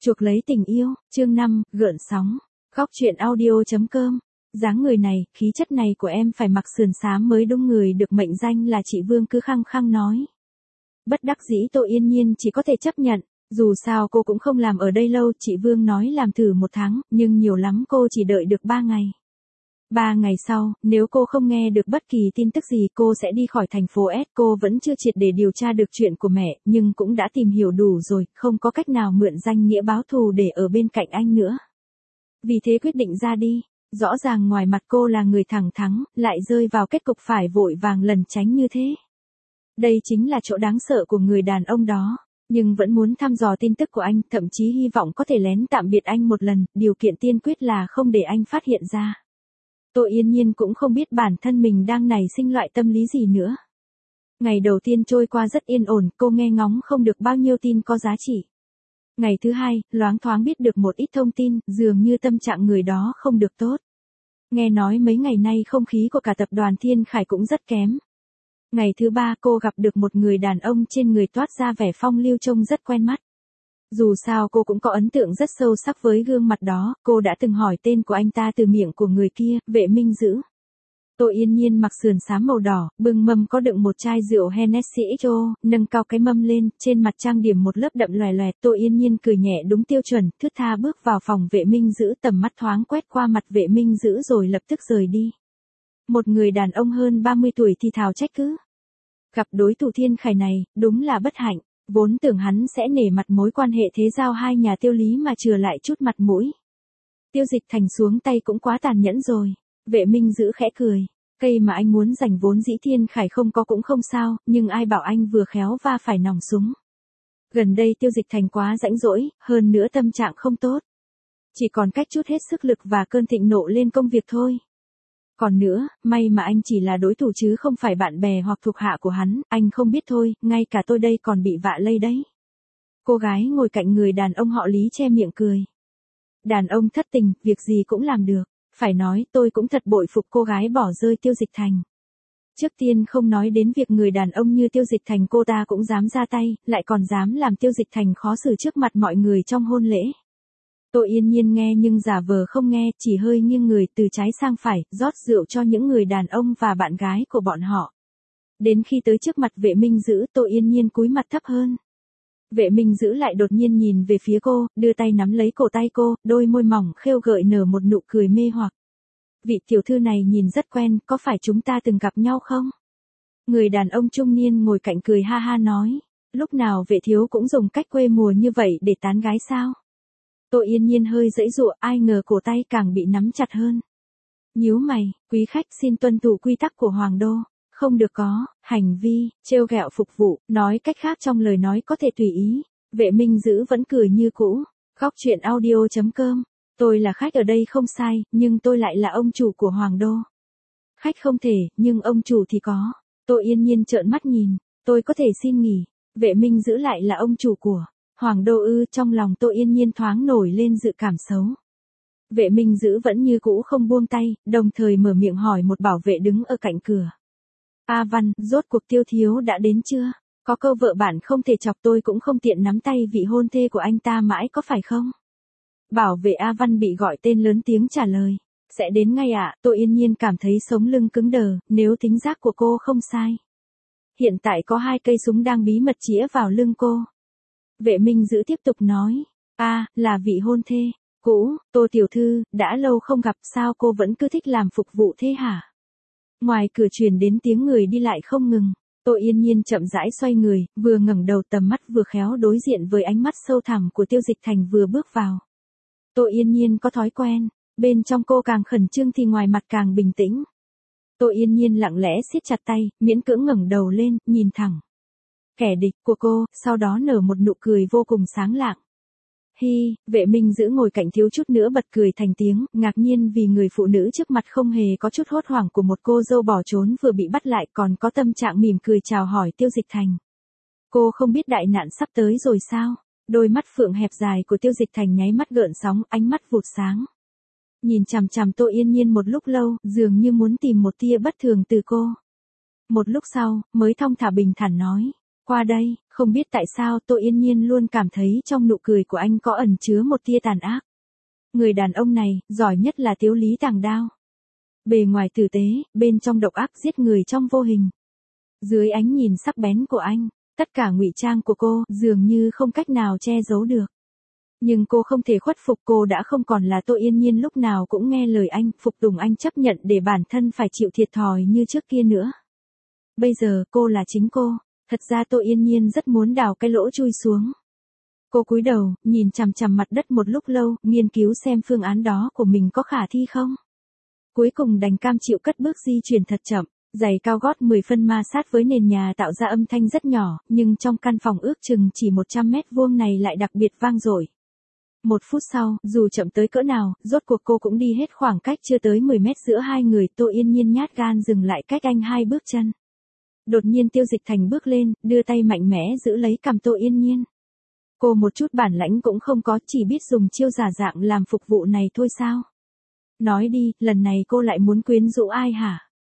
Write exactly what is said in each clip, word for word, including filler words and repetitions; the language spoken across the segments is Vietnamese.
Chuộc lấy tình yêu, chương năm, gợn sóng. Góc truyện audio.com. Dáng người này, khí chất này của em phải mặc sườn xám mới đúng, người được mệnh danh là chị Vương cứ khăng khăng nói. Bất đắc dĩ Tô Yên Nhiên chỉ có thể chấp nhận, dù sao cô cũng không làm ở đây lâu, chị Vương nói làm thử một tháng, nhưng nhiều lắm cô chỉ đợi được ba ngày. Ba ngày sau, nếu cô không nghe được bất kỳ tin tức gì cô sẽ đi khỏi thành phố S. Cô vẫn chưa triệt để điều tra được chuyện của mẹ, nhưng cũng đã tìm hiểu đủ rồi, không có cách nào mượn danh nghĩa báo thù để ở bên cạnh anh nữa. Vì thế quyết định ra đi. Rõ ràng ngoài mặt cô là người thẳng thắn, lại rơi vào kết cục phải vội vàng lẩn tránh như thế. Đây chính là chỗ đáng sợ của người đàn ông đó. Nhưng vẫn muốn thăm dò tin tức của anh, thậm chí hy vọng có thể lén tạm biệt anh một lần, điều kiện tiên quyết là không để anh phát hiện ra. Tô Yên Nhiên cũng không biết bản thân mình đang nảy sinh loại tâm lý gì nữa. Ngày đầu tiên trôi qua rất yên ổn, cô nghe ngóng không được bao nhiêu tin có giá trị. Ngày thứ hai, loáng thoáng biết được một ít thông tin, dường như tâm trạng người đó không được tốt. Nghe nói mấy ngày nay không khí của cả tập đoàn Thiên Khải cũng rất kém. Ngày thứ ba cô gặp được một người đàn ông trên người toát ra vẻ phong lưu trông rất quen mắt. Dù sao cô cũng có ấn tượng rất sâu sắc với gương mặt đó, cô đã từng hỏi tên của anh ta từ miệng của người kia, Vệ Minh Dữ. Tô Yên Nhiên mặc sườn xám màu đỏ, bưng mâm có đựng một chai rượu Hennessy ích ô, nâng cao cái mâm lên, trên mặt trang điểm một lớp đậm lòe lòe. Tô Yên Nhiên cười nhẹ đúng tiêu chuẩn, thướt tha bước vào phòng Vệ Minh Dữ, tầm mắt thoáng quét qua mặt Vệ Minh Dữ rồi lập tức rời đi. Một người đàn ông hơn ba mươi tuổi thì thào trách cứ. Gặp đối thủ Thiên Khải này, đúng là bất hạnh. Vốn tưởng hắn sẽ nể mặt mối quan hệ thế giao hai nhà Tiêu Lý mà chừa lại chút mặt mũi. Tiêu Dịch Thành xuống tay cũng quá tàn nhẫn rồi. Vệ Minh Dữ khẽ cười. Cây mà anh muốn giành vốn dĩ Thiên Khải không có cũng không sao, nhưng ai bảo anh vừa khéo va phải nòng súng. Gần đây Tiêu Dịch Thành quá rãnh rỗi, hơn nữa tâm trạng không tốt. Chỉ còn cách chút hết sức lực và cơn thịnh nộ lên công việc thôi. Còn nữa, may mà anh chỉ là đối thủ chứ không phải bạn bè hoặc thuộc hạ của hắn, anh không biết thôi, ngay cả tôi đây còn bị vạ lây đấy. Cô gái ngồi cạnh người đàn ông họ Lý che miệng cười. Đàn ông thất tình, việc gì cũng làm được. Phải nói, tôi cũng thật bội phục cô gái bỏ rơi Tiêu Dịch Thành. Trước tiên không nói đến việc người đàn ông như Tiêu Dịch Thành cô ta cũng dám ra tay, lại còn dám làm Tiêu Dịch Thành khó xử trước mặt mọi người trong hôn lễ. Tô Yên Nhiên nghe nhưng giả vờ không nghe, chỉ hơi nghiêng người từ trái sang phải, rót rượu cho những người đàn ông và bạn gái của bọn họ. Đến khi tới trước mặt Vệ Minh Dữ, Tô Yên Nhiên cúi mặt thấp hơn. Vệ Minh Dữ lại đột nhiên nhìn về phía cô, đưa tay nắm lấy cổ tay cô, đôi môi mỏng khêu gợi nở một nụ cười mê hoặc. Vị tiểu thư này nhìn rất quen, có phải chúng ta từng gặp nhau không? Người đàn ông trung niên ngồi cạnh cười ha ha nói, lúc nào Vệ thiếu cũng dùng cách quê mùa như vậy để tán gái sao? Tô Yên Nhiên hơi giãy giụa, ai ngờ cổ tay càng bị nắm chặt hơn. Nhíu mày, quý khách xin tuân thủ quy tắc của Hoàng đô, không được có hành vi trêu ghẹo phục vụ, nói cách khác trong lời nói có thể tùy ý. Vệ Minh Dữ vẫn cười như cũ. Góc truyện audio.com. Tôi là khách ở đây không sai, nhưng tôi lại là ông chủ của Hoàng đô. Khách không thể, nhưng ông chủ thì có. Tô Yên Nhiên trợn mắt nhìn, tôi có thể xin nghỉ. Vệ Minh Dữ lại là ông chủ của Hoàng đô ư? Trong lòng Tô Yên Nhiên thoáng nổi lên dự cảm xấu. Vệ Minh Dữ vẫn như cũ không buông tay, đồng thời mở miệng hỏi một bảo vệ đứng ở cạnh cửa. A Văn, rốt cuộc Tiêu thiếu đã đến chưa? Có câu vợ bạn không thể chọc, tôi cũng không tiện nắm tay vị hôn thê của anh ta mãi có phải không? Bảo vệ A Văn bị gọi tên lớn tiếng trả lời. Sẽ đến ngay ạ. Tô Yên Nhiên cảm thấy sống lưng cứng đờ, nếu thính giác của cô không sai. Hiện tại có hai cây súng đang bí mật chĩa vào lưng cô. Vệ Minh Dữ tiếp tục nói. A, à, là vị hôn thê cũ, Tô tiểu thư, đã lâu không gặp, sao cô vẫn cứ thích làm phục vụ thế hả? Ngoài cửa truyền đến tiếng người đi lại không ngừng. Tô Yên Nhiên chậm rãi xoay người, vừa ngẩng đầu tầm mắt vừa khéo đối diện với ánh mắt sâu thẳm của Tiêu Dịch Thành vừa bước vào. Tô Yên Nhiên có thói quen, bên trong cô càng khẩn trương thì ngoài mặt càng bình tĩnh. Tô Yên Nhiên lặng lẽ siết chặt tay, miễn cưỡng ngẩng đầu lên, nhìn thẳng kẻ địch của cô, sau đó nở một nụ cười vô cùng sáng lạng. Hi, Vệ Minh Dữ ngồi cạnh thiếu chút nữa bật cười thành tiếng, ngạc nhiên vì người phụ nữ trước mặt không hề có chút hốt hoảng của một cô dâu bỏ trốn vừa bị bắt lại, còn có tâm trạng mỉm cười chào hỏi Tiêu Dịch Thành. Cô không biết đại nạn sắp tới rồi sao? Đôi mắt phượng hẹp dài của Tiêu Dịch Thành nháy mắt gợn sóng, ánh mắt vụt sáng. Nhìn chằm chằm Tô Yên Nhiên một lúc lâu, dường như muốn tìm một tia bất thường từ cô. Một lúc sau, mới thong thả bình thản nói. Qua đây, không biết tại sao Tô Yên Nhiên luôn cảm thấy trong nụ cười của anh có ẩn chứa một tia tàn ác. Người đàn ông này, giỏi nhất là tiếu lý tàng đao. Bề ngoài tử tế, bên trong độc ác giết người trong vô hình. Dưới ánh nhìn sắc bén của anh, tất cả ngụy trang của cô dường như không cách nào che giấu được. Nhưng cô không thể khuất phục, cô đã không còn là Tô Yên Nhiên lúc nào cũng nghe lời anh, phục tùng anh, chấp nhận để bản thân phải chịu thiệt thòi như trước kia nữa. Bây giờ cô là chính cô, thật ra Tô Yên Nhiên rất muốn đào cái lỗ chui xuống. Cô cúi đầu, nhìn chằm chằm mặt đất một lúc lâu, nghiên cứu xem phương án đó của mình có khả thi không. Cuối cùng đành cam chịu cất bước di chuyển thật chậm, giày cao gót mười phân ma sát với nền nhà tạo ra âm thanh rất nhỏ, nhưng trong căn phòng ước chừng chỉ một trăm mét vuông này lại đặc biệt vang dội. Một phút sau, dù chậm tới cỡ nào, rốt cuộc cô cũng đi hết khoảng cách chưa tới mười mét giữa hai người. Tô Yên Nhiên nhát gan dừng lại cách anh hai bước chân. Đột nhiên Tiêu Dịch Thành bước lên, đưa tay mạnh mẽ giữ lấy cằm Tô Yên Nhiên. Cô một chút bản lãnh cũng không có, chỉ biết dùng chiêu giả dạng làm phục vụ này thôi sao? Nói đi, lần này cô lại muốn quyến rũ ai hả?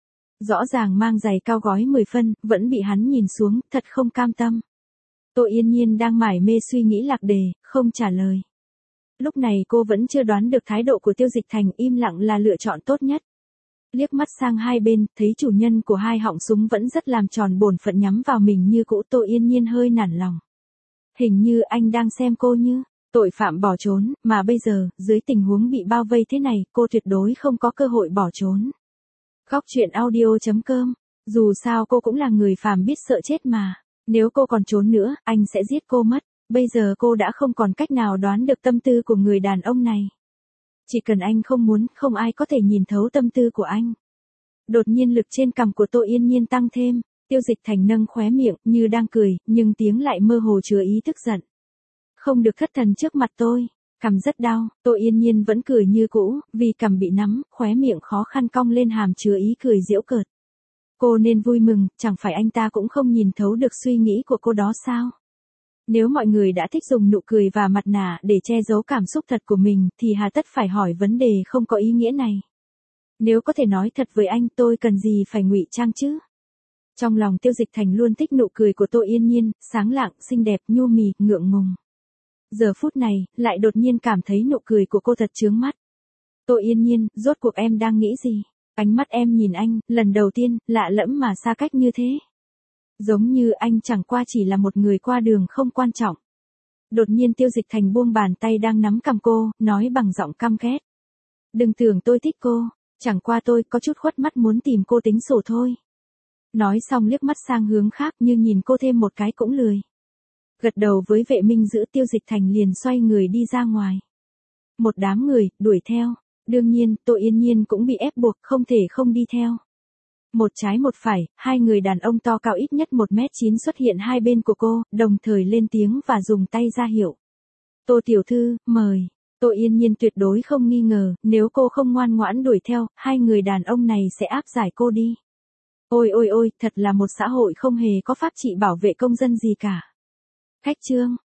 Rõ ràng mang giày cao gói mười phân, vẫn bị hắn nhìn xuống, thật không cam tâm. Tô Yên Nhiên đang mải mê suy nghĩ lạc đề, không trả lời. Lúc này cô vẫn chưa đoán được thái độ của Tiêu Dịch Thành, im lặng là lựa chọn tốt nhất. Liếc mắt sang hai bên, thấy chủ nhân của hai họng súng vẫn rất làm tròn bổn phận nhắm vào mình như cũ. Tô Yên Nhiên hơi nản lòng. Hình như anh đang xem cô như tội phạm bỏ trốn, mà bây giờ, dưới tình huống bị bao vây thế này, cô tuyệt đối không có cơ hội bỏ trốn. Góc truyện audio chấm com. Dù sao cô cũng là người phàm biết sợ chết mà. Nếu cô còn trốn nữa, anh sẽ giết cô mất. Bây giờ cô đã không còn cách nào đoán được tâm tư của người đàn ông này. Chỉ cần anh không muốn, không ai có thể nhìn thấu tâm tư của anh. Đột nhiên lực trên cằm của Tô Yên Nhiên tăng thêm. Tiêu Dịch Thành nâng khóe miệng, như đang cười, nhưng tiếng lại mơ hồ chứa ý tức giận. Không được thất thần trước mặt tôi. Cằm rất đau, Tô Yên Nhiên vẫn cười như cũ, vì cằm bị nắm, khóe miệng khó khăn cong lên hàm chứa ý cười giễu cợt. Cô nên vui mừng, chẳng phải anh ta cũng không nhìn thấu được suy nghĩ của cô đó sao? Nếu mọi người đã thích dùng nụ cười và mặt nạ để che giấu cảm xúc thật của mình, thì hà tất phải hỏi vấn đề không có ý nghĩa này. Nếu có thể nói thật với anh, tôi cần gì phải ngụy trang chứ? Trong lòng Tiêu Dịch Thành luôn thích nụ cười của Tô Yên Nhiên, sáng lạng, xinh đẹp, nhu mì, ngượng ngùng. Giờ phút này, lại đột nhiên cảm thấy nụ cười của cô thật chướng mắt. Tô Yên Nhiên, rốt cuộc em đang nghĩ gì? Ánh mắt em nhìn anh, lần đầu tiên, lạ lẫm mà xa cách như thế. Giống như anh chẳng qua chỉ là một người qua đường không quan trọng. Đột nhiên Tiêu Dịch Thành buông bàn tay đang nắm cằm cô, nói bằng giọng căm ghét. Đừng tưởng tôi thích cô, chẳng qua tôi có chút khuất mắt muốn tìm cô tính sổ thôi. Nói xong liếc mắt sang hướng khác như nhìn cô thêm một cái cũng lười. Gật đầu với vệ minh giữ, Tiêu Dịch Thành liền xoay người đi ra ngoài. Một đám người, đuổi theo. Đương nhiên, Tô Yên Nhiên cũng bị ép buộc, không thể không đi theo. Một trái một phải, hai người đàn ông to cao ít nhất một mét chín xuất hiện hai bên của cô, đồng thời lên tiếng và dùng tay ra hiệu. Tô tiểu thư, mời. Tô Yên Nhiên tuyệt đối không nghi ngờ, nếu cô không ngoan ngoãn đuổi theo, hai người đàn ông này sẽ áp giải cô đi. Ôi ôi ôi, thật là một xã hội không hề có pháp trị bảo vệ công dân gì cả. Khách trương.